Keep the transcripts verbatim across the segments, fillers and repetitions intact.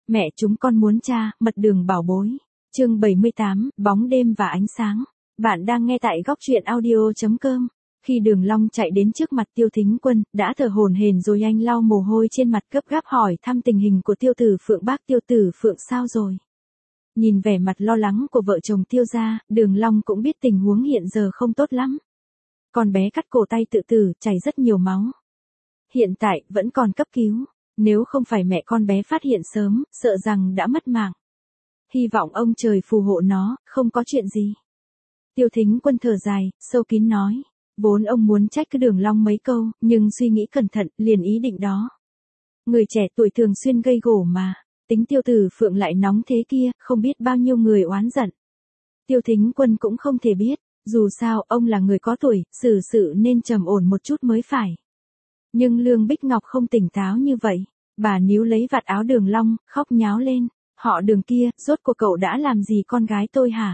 Mẹ chúng con muốn cha, mật đường bảo bối. Chương bảy mươi tám, bóng đêm và ánh sáng. Bạn đang nghe tại góc truyện audio chấm com. Khi Đường Long chạy đến trước mặt Tiêu Thính Quân, đã thở hổn hển rồi anh lau mồ hôi trên mặt gấp gáp hỏi thăm tình hình của Tiêu Tử Phượng. Bác Tiêu Tử Phượng sao rồi? Nhìn vẻ mặt lo lắng của vợ chồng Tiêu gia, Đường Long cũng biết tình huống hiện giờ không tốt lắm. Con bé cắt cổ tay tự tử, chảy rất nhiều máu. Hiện tại, vẫn còn cấp cứu. Nếu không phải mẹ con bé phát hiện sớm, sợ rằng đã mất mạng. Hy vọng ông trời phù hộ nó, không có chuyện gì. Tiêu Thính Quân thở dài, sâu kín nói. Vốn ông muốn trách cái Đường Long mấy câu, nhưng suy nghĩ cẩn thận, liền ý định đó. Người trẻ tuổi thường xuyên gây gổ mà. Tính Tiêu Tử Phượng lại nóng thế kia, không biết bao nhiêu người oán giận. Tiêu Thính Quân cũng không thể biết, dù sao ông là người có tuổi, xử sự nên trầm ổn một chút mới phải. Nhưng Lương Bích Ngọc không tỉnh táo như vậy, bà níu lấy vạt áo Đường Long, khóc nháo lên. Họ Đường kia, rốt cuộc cậu đã làm gì con gái tôi hả?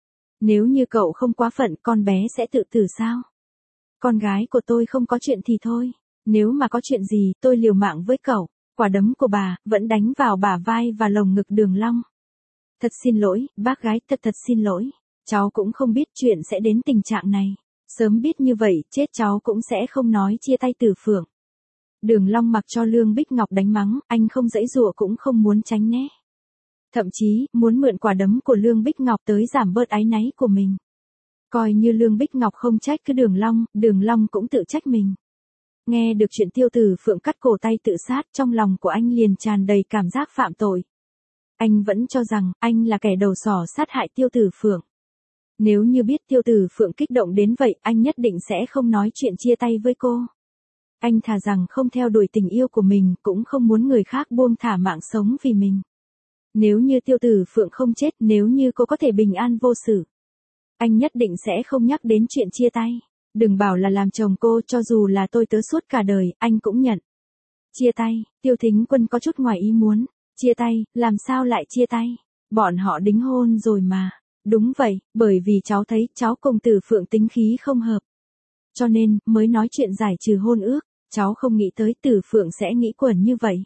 Nếu như cậu không quá phận, con bé sẽ tự tử sao? Con gái của tôi không có chuyện thì thôi, nếu mà có chuyện gì, tôi liều mạng với cậu. Quả đấm của bà, vẫn đánh vào bả vai và lồng ngực Đường Long. Thật xin lỗi, bác gái, thật thật xin lỗi. Cháu cũng không biết chuyện sẽ đến tình trạng này. Sớm biết như vậy, chết cháu cũng sẽ không nói chia tay Tử Phượng. Đường Long mặc cho Lương Bích Ngọc đánh mắng, anh không giãy giụa cũng không muốn tránh né. Thậm chí, muốn mượn quả đấm của Lương Bích Ngọc tới giảm bớt áy náy của mình. Coi như Lương Bích Ngọc không trách cứ Đường Long, Đường Long cũng tự trách mình. Nghe được chuyện Tiêu Tử Phượng cắt cổ tay tự sát, trong lòng của anh liền tràn đầy cảm giác phạm tội. Anh vẫn cho rằng, anh là kẻ đầu sỏ sát hại Tiêu Tử Phượng. Nếu như biết Tiêu Tử Phượng kích động đến vậy, anh nhất định sẽ không nói chuyện chia tay với cô. Anh thà rằng không theo đuổi tình yêu của mình, cũng không muốn người khác buông thả mạng sống vì mình. Nếu như Tiêu Tử Phượng không chết, nếu như cô có thể bình an vô sự, anh nhất định sẽ không nhắc đến chuyện chia tay. Đừng bảo là làm chồng cô, cho dù là tôi tớ suốt cả đời, anh cũng nhận. Chia tay, Tiêu Thính Quân có chút ngoài ý muốn. Chia tay, làm sao lại chia tay? Bọn họ đính hôn rồi mà. Đúng vậy, bởi vì cháu thấy cháu cùng Tử Phượng tính khí không hợp. Cho nên, mới nói chuyện giải trừ hôn ước, cháu không nghĩ tới Tử Phượng sẽ nghĩ quẩn như vậy.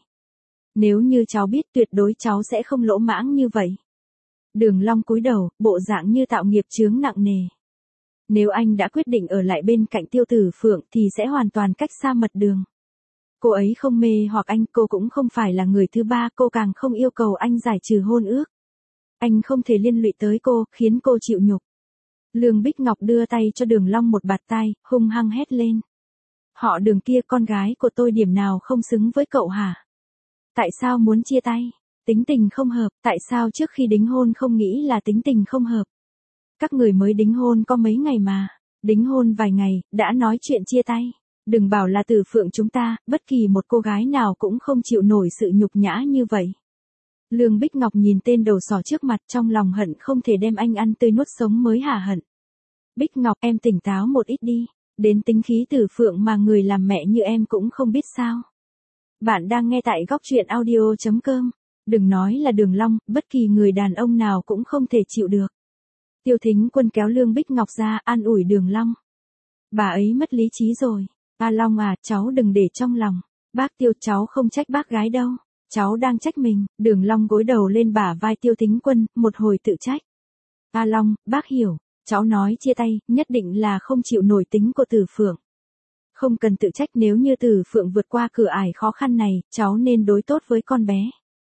Nếu như cháu biết tuyệt đối cháu sẽ không lỗ mãng như vậy. Đường Long cúi đầu, bộ dạng như tạo nghiệp chướng nặng nề. Nếu anh đã quyết định ở lại bên cạnh Tiêu Tử Phượng thì sẽ hoàn toàn cách xa Mật Đường. Cô ấy không mê hoặc anh, cô cũng không phải là người thứ ba, cô càng không yêu cầu anh giải trừ hôn ước. Anh không thể liên lụy tới cô, khiến cô chịu nhục. Lương Bích Ngọc đưa tay cho Đường Long một bạt tai, hung hăng hét lên. Họ Đường kia, con gái của tôi điểm nào không xứng với cậu hả? Tại sao muốn chia tay? Tính tình không hợp, tại sao trước khi đính hôn không nghĩ là tính tình không hợp? Các người mới đính hôn có mấy ngày mà, đính hôn vài ngày, đã nói chuyện chia tay. Đừng bảo là Tử Phượng chúng ta, bất kỳ một cô gái nào cũng không chịu nổi sự nhục nhã như vậy. Lương Bích Ngọc nhìn tên đầu sỏ trước mặt, trong lòng hận không thể đem anh ăn tươi nuốt sống mới hả hận. Bích Ngọc, em tỉnh táo một ít đi, đến tính khí Tử Phượng mà người làm mẹ như em cũng không biết sao. Bạn đang nghe tại góc truyện audio chấm com. Đừng nói là Đường Long, bất kỳ người đàn ông nào cũng không thể chịu được. Tiêu Thính Quân kéo Lương Bích Ngọc ra, an ủi Đường Long. Bà ấy mất lý trí rồi. A Long à, cháu đừng để trong lòng. Bác Tiêu, cháu không trách bác gái đâu. Cháu đang trách mình. Đường Long gối đầu lên bả vai Tiêu Thính Quân, một hồi tự trách. A Long, bác hiểu. Cháu nói chia tay, nhất định là không chịu nổi tính của Tử Phượng. Không cần tự trách, nếu như Tử Phượng vượt qua cửa ải khó khăn này, cháu nên đối tốt với con bé.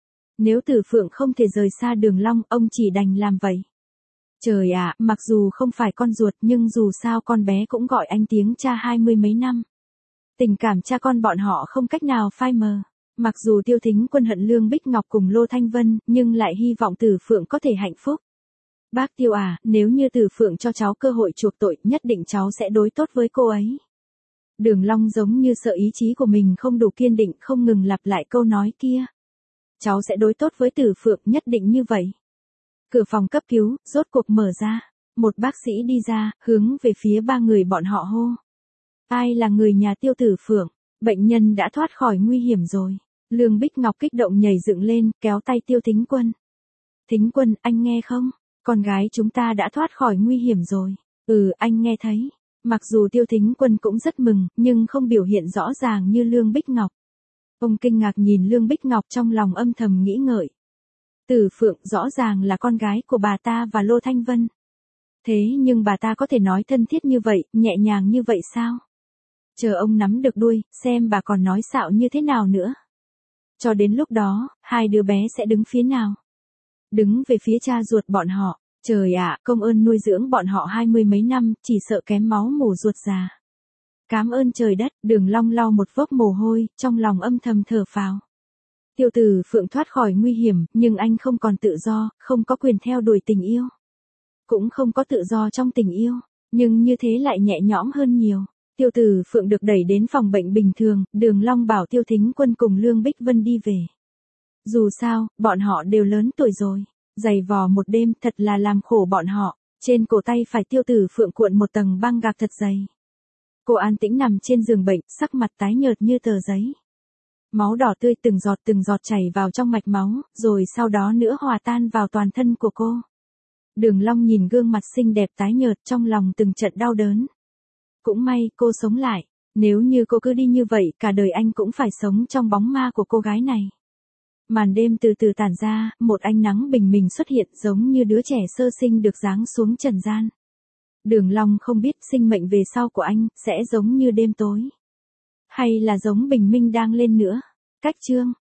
Nếu Tử Phượng không thể rời xa Đường Long, ông chỉ đành làm vậy. Trời ạ, mặc dù không phải con ruột nhưng dù sao con bé cũng gọi anh tiếng cha hai mươi mấy năm. Tình cảm cha con bọn họ không cách nào phai mờ. Mặc dù Tiêu Thính Quân hận Lương Bích Ngọc cùng Lô Thanh Vân, nhưng lại hy vọng Tử Phượng có thể hạnh phúc. Bác Tiêu à, nếu như Tử Phượng cho cháu cơ hội chuộc tội, nhất định cháu sẽ đối tốt với cô ấy. Đường Long giống như sợ ý chí của mình không đủ kiên định, không ngừng lặp lại câu nói kia. Cháu sẽ đối tốt với Tử Phượng, nhất định như vậy. Cửa phòng cấp cứu, rốt cuộc mở ra. Một bác sĩ đi ra, hướng về phía ba người bọn họ hô. Ai là người nhà Tiêu Tử Phượng? Bệnh nhân đã thoát khỏi nguy hiểm rồi. Lương Bích Ngọc kích động nhảy dựng lên, kéo tay Tiêu Thính Quân. Thính Quân, anh nghe không? Con gái chúng ta đã thoát khỏi nguy hiểm rồi. Ừ, anh nghe thấy. Mặc dù Tiêu Thính Quân cũng rất mừng, nhưng không biểu hiện rõ ràng như Lương Bích Ngọc. Ông kinh ngạc nhìn Lương Bích Ngọc, trong lòng âm thầm nghĩ ngợi. Từ Phượng rõ ràng là con gái của bà ta và Lô Thanh Vân. Thế nhưng bà ta có thể nói thân thiết như vậy, nhẹ nhàng như vậy sao? Chờ ông nắm được đuôi, xem bà còn nói xạo như thế nào nữa. Cho đến lúc đó, hai đứa bé sẽ đứng phía nào? Đứng về phía cha ruột bọn họ. Trời ạ, công ơn nuôi dưỡng bọn họ hai mươi mấy năm, chỉ sợ kém máu mủ ruột già. Cám ơn trời đất, Đường Long lau một vốc mồ hôi, trong lòng âm thầm thở phào. Tiêu Tử Phượng thoát khỏi nguy hiểm, nhưng anh không còn tự do, không có quyền theo đuổi tình yêu. Cũng không có tự do trong tình yêu, nhưng như thế lại nhẹ nhõm hơn nhiều. Tiêu Tử Phượng được đẩy đến phòng bệnh bình thường, Đường Long bảo Tiêu Thính Quân cùng Lương Bích Vân đi về. Dù sao, bọn họ đều lớn tuổi rồi, giày vò một đêm thật là làm khổ bọn họ, trên cổ tay phải Tiêu Tử Phượng cuộn một tầng băng gạc thật dày. Cô an tĩnh nằm trên giường bệnh, sắc mặt tái nhợt như tờ giấy. Máu đỏ tươi từng giọt từng giọt chảy vào trong mạch máu, rồi sau đó nữa hòa tan vào toàn thân của cô. Đường Long nhìn gương mặt xinh đẹp tái nhợt trong lòng từng trận đau đớn. Cũng may cô sống lại, nếu như cô cứ đi như vậy cả đời anh cũng phải sống trong bóng ma của cô gái này. Màn đêm từ từ tản ra, một ánh nắng bình minh xuất hiện giống như đứa trẻ sơ sinh được giáng xuống trần gian. Đường Long không biết sinh mệnh về sau của anh sẽ giống như đêm tối, hay là giống bình minh đang lên nữa. Cách chương